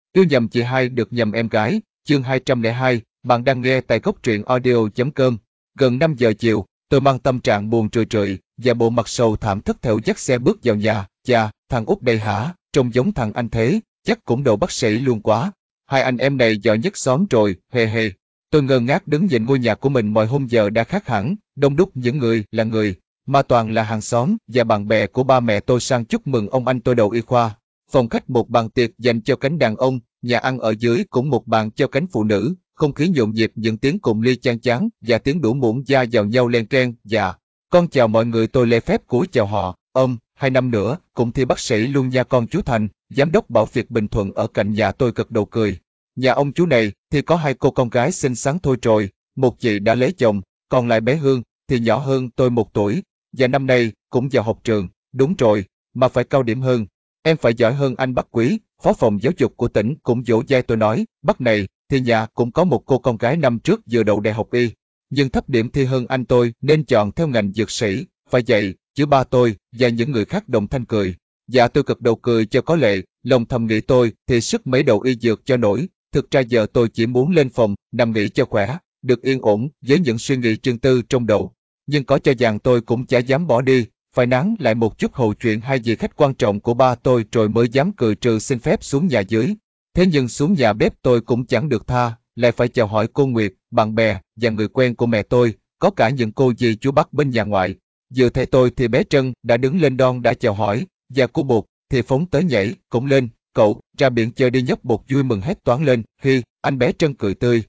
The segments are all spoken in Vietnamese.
Yêu nhầm chị hai được nhầm em gái, chương 202, bạn đang nghe tại góc truyện audio.com. Gần 5 giờ chiều, tôi mang tâm trạng buồn trười trượi và bộ mặt sầu thảm thất thểu dắt xe bước vào nhà. Chà, thằng út đây hả, trông giống thằng anh thế, chắc cũng đậu bác sĩ luôn quá. Hai anh em này giỏi nhất xóm rồi, hề hề. Tôi ngơ ngác đứng nhìn ngôi nhà của mình mọi hôm giờ đã khác hẳn, đông đúc những người là người, mà toàn là hàng xóm và bạn bè của ba mẹ tôi sang chúc mừng ông anh tôi đậu y khoa. Phòng khách một bàn tiệc dành cho cánh đàn ông, nhà ăn ở dưới cũng một bàn cho cánh phụ nữ, không khí nhộn nhịp những tiếng cụm ly chan chán và tiếng đũa muỗng da vào nhau len keng. Dạ, con chào mọi người, tôi lễ phép cúi chào họ. 2 năm nữa cũng thi bác sĩ luôn nha con chú Thành. Giám đốc Bảo Việt Bình Thuận ở cạnh nhà tôi gật đầu cười. Nhà ông chú này thì có 2 cô con gái xinh xắn thôi rồi, một chị đã lấy chồng, còn lại bé Hương thì nhỏ hơn tôi 1 tuổi, và năm nay cũng vào học trường. Đúng rồi, mà phải cao điểm hơn. Em phải giỏi hơn anh Bắc Quý. Phó phòng giáo dục của tỉnh cũng vỗ vai tôi nói, Bắc này thì nhà cũng có một cô con gái năm trước vừa đậu đại học y, nhưng thấp điểm thi hơn anh tôi nên chọn theo ngành dược sĩ. Phải vậy chứ ba tôi và những người khác đồng thanh cười. Dạ, tôi gật đầu cười cho có lệ, lòng thầm nghĩ tôi thì sức mấy đầu y dược cho nổi. Thực ra giờ tôi chỉ muốn lên phòng nằm nghỉ cho khỏe, được yên ổn với những suy nghĩ riêng tư trong đầu. Nhưng có cho rằng tôi cũng chả dám bỏ đi, phải nán lại một chút hầu chuyện hai vị khách quan trọng của ba tôi rồi mới dám cười trừ xin phép xuống nhà dưới. Thế nhưng xuống nhà bếp tôi cũng chẳng được tha, lại phải chào hỏi cô Nguyệt, bạn bè và người quen của mẹ tôi, có cả những cô dì chú bác bên nhà ngoại. Vừa thấy tôi thì bé Trân đã đứng lên đon đã chào hỏi, và cô Bột thì phóng tới nhảy cũng lên, cậu ra biển chơi đi nhóc. Bột vui mừng hét toáng lên, hi, anh. Bé Trân cười tươi,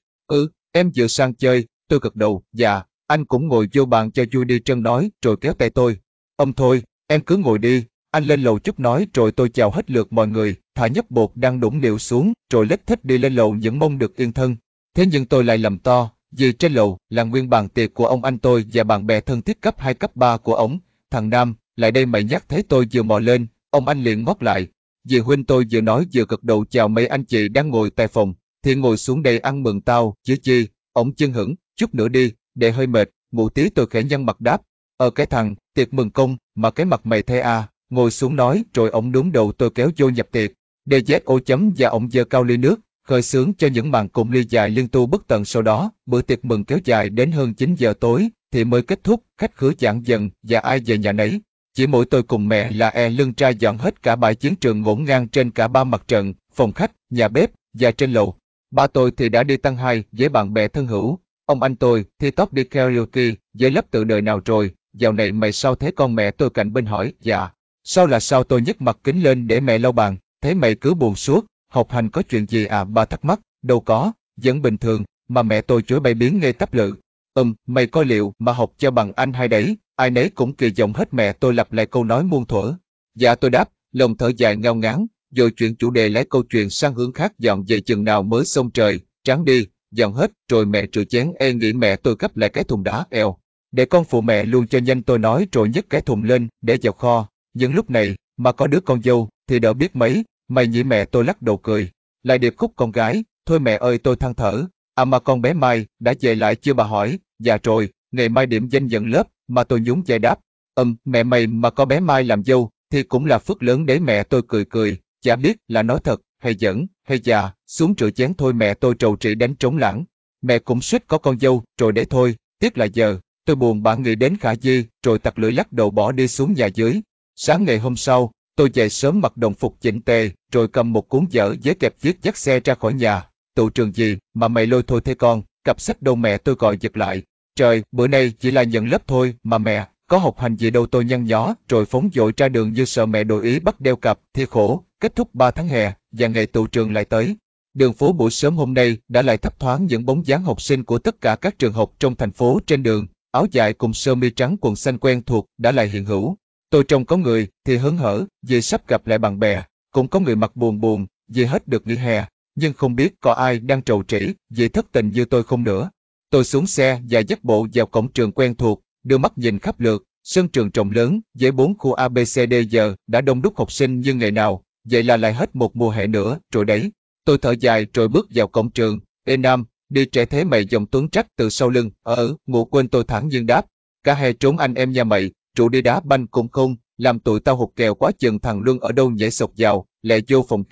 em vừa sang chơi. Tôi gật đầu, dạ, anh cũng ngồi vô bàn cho vui đi. Trân nói rồi kéo tay tôi. Thôi, em cứ ngồi đi, anh lên lầu chút nói. Rồi tôi chào hết lượt mọi người, thả nhóc Bột đang đũng liệu xuống, rồi lết thết đi lên lầu những mong được yên thân. Thế nhưng tôi lại lầm to, vì trên lầu là nguyên bàn tiệc của ông anh tôi và bạn bè thân thiết cấp 2 cấp 3 của ổng. Thằng Nam, lại đây mày nhắc. Thấy tôi vừa mò lên, ông anh liền ngót lại. Dì huynh, tôi vừa nói vừa gật đầu chào mấy anh chị đang ngồi tại phòng, thì ngồi xuống đây ăn mừng tao chứ chi. Ổng chân hững, chút nữa đi, để hơi mệt, ngủ tí. Tôi khẽ nhăn mặt đáp, cái thằng, tiệc mừng công, mà cái mặt mày thế à, ngồi xuống nói. Rồi ổng đúng đầu tôi kéo vô nhập tiệc, DZO chấm, và ổng giơ cao ly nước, khơi sướng cho những màn cụm ly dài liên tu bất tận. Sau đó, bữa tiệc mừng kéo dài đến hơn 9 giờ tối, thì mới kết thúc. Khách khứa giãn dần, và ai về nhà nấy. Chỉ mỗi tôi cùng mẹ là lưng tra dọn hết cả bãi chiến trường ngổn ngang trên cả 3 mặt trận, phòng khách, nhà bếp, và trên lầu. Ba tôi thì đã đi tăng hai với bạn bè thân hữu. Ông anh tôi thì tóc đi karaoke với lớp tự đời nào rồi. Dạo này mày sao thế con? Mẹ tôi cạnh bên hỏi. Dạ. Sao là sao? Tôi nhấc mặt kính lên để mẹ lau bàn. Thế mày cứ buồn suốt, học hành có chuyện gì à? Ba thắc mắc. Đâu có, vẫn bình thường. Mà mẹ tôi chối bay biến ngay tắp lự. Mày có liệu mà học cho bằng anh hai đấy? Ai nấy cũng kỳ vọng hết. Mẹ tôi lặp lại câu nói muôn thuở. Dạ, tôi đáp, lòng thở dài ngao ngán, rồi chuyển chủ đề lấy câu chuyện sang hướng khác. Dọn về chừng nào mới xong trời? Tráng đi. Dọn hết rồi mẹ rửa chén. Nghĩ mẹ tôi gấp lại cái thùng đá. Để con phụ mẹ luôn cho nhanh, tôi nói rồi nhấc cái thùng lên để vào kho. Nhưng lúc này mà có đứa con dâu thì đỡ biết mấy. Mày nhỉ? Mẹ tôi lắc đầu cười. Lại điệp khúc con gái. Thôi mẹ ơi, tôi than thở. À mà con bé Mai đã về lại chưa? Bà hỏi. Dạ rồi, ngày mai điểm danh nhận lớp. Mà tôi nhún vai đáp, mẹ mày mà có bé Mai làm dâu thì cũng là phước lớn đấy. Mẹ tôi cười cười, chả biết là nói thật hay giỡn. Hay già, xuống rửa chén thôi. Mẹ tôi trầu trĩ đánh trống lảng. Mẹ cũng suýt có con dâu rồi để thôi, tiếc là giờ. Tôi buồn bã nghĩ đến Khả Di rồi tặc lưỡi lắc đầu bỏ đi xuống nhà dưới. Sáng ngày hôm sau, tôi dậy sớm mặc đồng phục chỉnh tề rồi cầm một cuốn vở giấy kẹp viết dắt xe ra khỏi nhà. Tụ trường gì mà mày lôi thôi thế con? Cặp sách đâu? Mẹ tôi gọi giật lại. Trời, bữa nay chỉ là nhận lớp thôi mà mẹ, có học hành gì đâu. Tôi nhăn nhó rồi phóng dội ra đường như sợ mẹ đổi ý bắt đeo cặp. Thì khổ, kết thúc 3 tháng hè và ngày tụ trường lại tới. Đường phố buổi sớm hôm nay đã lại thấp thoáng những bóng dáng học sinh của tất cả các trường học trong thành phố. Trên đường, áo dài cùng sơ mi trắng quần xanh quen thuộc đã lại hiện hữu. Tôi trông có người thì hớn hở vì sắp gặp lại bạn bè, cũng có người mặt buồn buồn vì hết được nghỉ hè, nhưng không biết có ai đang trầu trĩ vì thất tình như tôi không nữa. Tôi xuống xe và dắt bộ vào cổng trường quen thuộc, đưa mắt nhìn khắp lượt. Sân trường rộng lớn với 4 khu ABCD giờ đã đông đúc học sinh như ngày nào. Vậy là lại hết một mùa hè nữa rồi đấy. Tôi thở dài rồi bước vào cổng trường. Ê Nam, đi trẻ thế? Mày? Giọng Tuấn trách từ sau lưng. Ngủ quên. Tôi thản nhiên đáp. Cả hè trốn anh em nhà mày, trụ đi đá banh cũng không, làm tụi tao hụt kèo quá chừng. Thằng Luân ở đâu nhảy sộc vào, lẹ vô phòng kìa.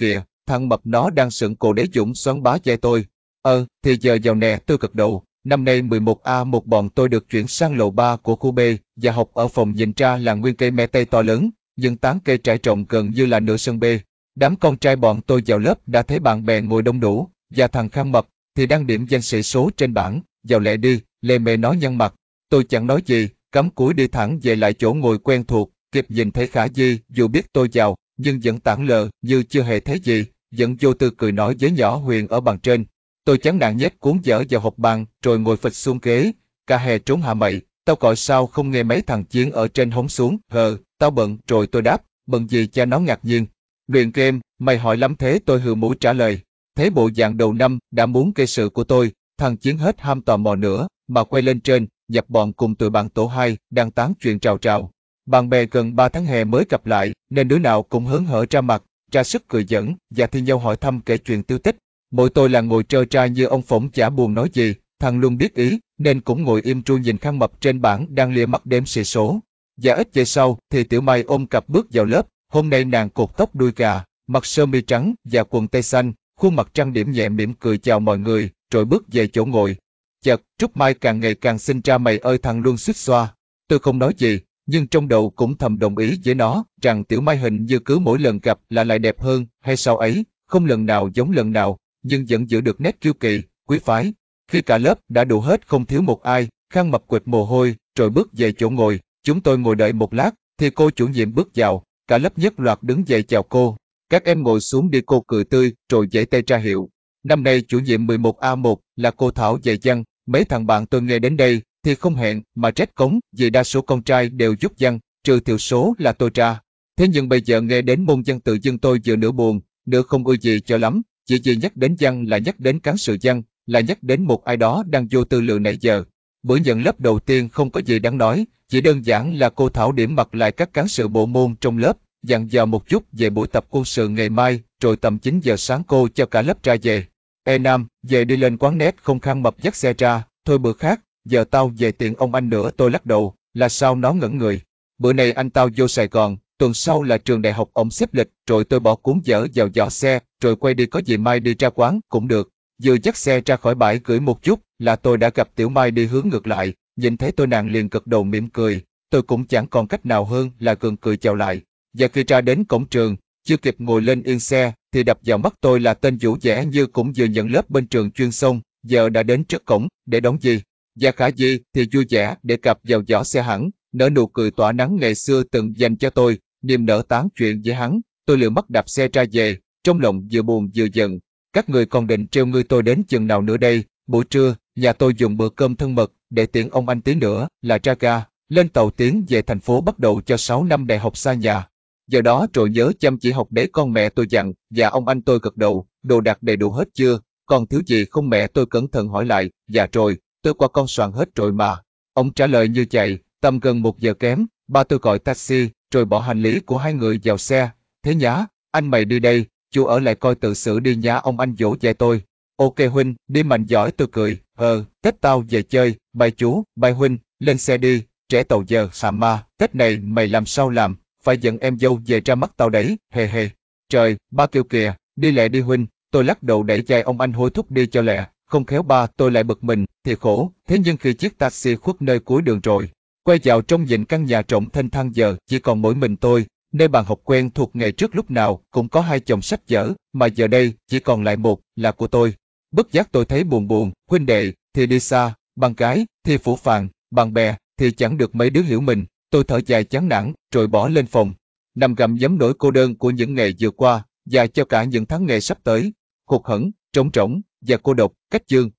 thằng mập nó đang sững cổ đế dũng xoắn bá vai tôi. Thì giờ vào nè, tôi gật đầu. Năm nay 11A1 bọn tôi được chuyển sang lầu 3 của khu B và học ở phòng nhìn ra là nguyên cây me tây to lớn, nhưng tán cây trải rộng gần như là nửa sân B. Đám con trai bọn tôi vào lớp đã thấy bạn bè ngồi đông đủ, và thằng Khang Mập thì đang điểm danh sĩ số trên bảng. Vào lẹ đi, Lê Mê nói nhăn mặt. Tôi chẳng nói gì, cắm cúi đi thẳng về lại chỗ ngồi quen thuộc, kịp nhìn thấy Khả Di, dù biết tôi vào, nhưng vẫn tảng lờ như chưa hề thấy gì, vẫn vô tư cười nói với nhỏ Huyền ở bàn trên. Tôi chán nản nhét cuốn vở vào hộp bàn, rồi ngồi phịch xuống ghế. Cả hè trốn hả mày, tao gọi sao không nghe mấy thằng Chiến ở trên hống xuống. Tao bận. Rồi tôi đáp, bận gì cha nó ngạc nhiên. Luyện game, mày hỏi lắm thế. Tôi hừ mũi trả lời. Thấy bộ dạng đầu năm đã muốn gây sự của tôi, thằng Chiến hết ham tò mò nữa, mà quay lên trên, nhập bọn cùng tụi bạn tổ 2 đang tán chuyện trào trào. Bạn bè gần 3 tháng hè mới gặp lại, nên đứa nào cũng hớn hở ra mặt, ra sức cười giỡn và thi nhau hỏi thăm kể chuyện tiêu tích. Mỗi tôi là ngồi trơ trai như ông phỗng chả buồn nói gì, thằng luôn biết ý, nên cũng ngồi im tru nhìn Khang Mập trên bảng đang lia mắt đếm xì số. Và ít về sau thì Tiểu Mai ôm cặp bước vào lớp, hôm nay nàng cột tóc đuôi gà, mặc sơ mi trắng và quần tây xanh, khuôn mặt trang điểm nhẹ mỉm cười chào mọi người, rồi bước về chỗ ngồi. Chợt, Trúc Mai càng ngày càng xinh ra mày ơi, thằng luôn suýt xoa. Tôi không nói gì, nhưng trong đầu cũng thầm đồng ý với nó rằng Tiểu Mai hình như cứ mỗi lần gặp là lại đẹp hơn, hay sao ấy, không lần nào giống lần nào, nhưng vẫn giữ được nét kiêu kỳ, quý phái. Khi cả lớp đã đủ hết không thiếu một ai, Khang Mập quệt mồ hôi, rồi bước về chỗ ngồi. Chúng tôi ngồi đợi một lát, thì cô chủ nhiệm bước vào, cả lớp nhất loạt đứng dậy chào cô. Các em ngồi xuống đi, cô cười tươi, rồi giãy tay ra hiệu. Năm nay chủ nhiệm 11A1 là cô Thảo dạy văn. Mấy thằng bạn tôi nghe đến đây thì không hẹn mà rét cống, vì đa số con trai đều giúp văn, trừ thiểu số là tôi ra. Thế nhưng bây giờ nghe đến môn văn tự dưng tôi vừa nửa buồn, nửa không ưa gì cho lắm. Chỉ vì nhắc đến văn là nhắc đến cán sự văn, là nhắc đến một ai đó đang vô tư lự nãy giờ. Bữa nhận lớp đầu tiên không có gì đáng nói, chỉ đơn giản là cô Thảo điểm mặt lại các cán sự bộ môn trong lớp, dặn dò một chút về buổi tập quân sự ngày mai, rồi tầm 9 giờ sáng cô cho cả lớp ra về. Ê Nam, về đi lên quán net không. Khang Mập dắt xe ra, thôi bữa khác, giờ tao về tiện ông anh nữa. Tôi lắc đầu, là sao? Nó ngẩn người. Bữa nay anh tao vô Sài Gòn, tuần sau là trường đại học ổng xếp lịch. Rồi tôi bỏ cuốn vở vào giỏ xe, rồi quay đi, có gì mai đi ra quán cũng được. Vừa dắt xe ra khỏi bãi gửi một chút là tôi đã gặp Tiểu Mai đi hướng ngược lại, nhìn thấy tôi nàng liền gật đầu mỉm cười. Tôi cũng chẳng còn cách nào hơn là gượng cười chào lại. Và khi ra đến cổng trường, chưa kịp ngồi lên yên xe, thì đập vào mắt tôi là tên Vũ vẻ như cũng vừa nhận lớp bên trường chuyên xong, giờ đã đến trước cổng, để đón gì. Và Khả Di thì vui vẻ để cặp vào giỏ xe hẳn, nở nụ cười tỏa nắng ngày xưa từng dành cho tôi, niềm nở tán chuyện với hắn. Tôi liều mắt đạp xe ra về, trong lòng vừa buồn vừa giận. Các người còn định trêu ngươi tôi đến chừng nào nữa đây? Buổi trưa, nhà tôi dùng bữa cơm thân mật để tiễn ông anh tí nữa là ra ga, lên tàu tiến về thành phố bắt đầu cho 6 năm đại học xa nhà. Giờ đó rồi nhớ chăm chỉ học để con, mẹ tôi dặn, và ông anh tôi gật đầu. Đồ đạc đầy đủ hết chưa? Còn thiếu gì không mẹ? Tôi cẩn thận hỏi lại. Dạ rồi, tôi qua con soạn hết rồi mà. Ông trả lời như chạy. Tầm gần 1 giờ kém, ba tôi gọi taxi, rồi bỏ hành lý của hai người vào xe. Thế nhá, anh mày đi đây, chú ở lại coi tự xử đi nhá. Ông anh dỗ dạy tôi. Ok huynh, đi mạnh giỏi. Tôi cười. Tết tao về chơi. Bye chú, bye huynh, lên xe đi. Trẻ tàu giờ xàm ma, Tết này mày làm sao làm? Phải dẫn em dâu về ra mắt tao đấy, hề hề. Trời, ba kêu kìa, đi lẹ đi huynh. Tôi lắc đầu đẩy vai ông anh hối thúc đi cho lẹ. Không khéo ba tôi lại bực mình, thì khổ. Thế nhưng khi chiếc taxi khuất nơi cuối đường rồi, quay vào trong nhìn căn nhà rộng thênh thang, giờ chỉ còn mỗi mình tôi. Nơi bàn học quen thuộc ngày trước lúc nào cũng có 2 chồng sách vở, mà giờ đây chỉ còn lại một, là của tôi. Bất giác tôi thấy buồn buồn. Huynh đệ thì đi xa, bạn gái thì phũ phàng, bạn bè thì chẳng được mấy đứa hiểu mình. Tôi thở dài chán nản, rồi bỏ lên phòng, nằm gặm nhấm nỗi cô đơn của những ngày vừa qua, và cho cả những tháng ngày sắp tới. Hụt hẫng, trống rỗng và cô độc. Cách chương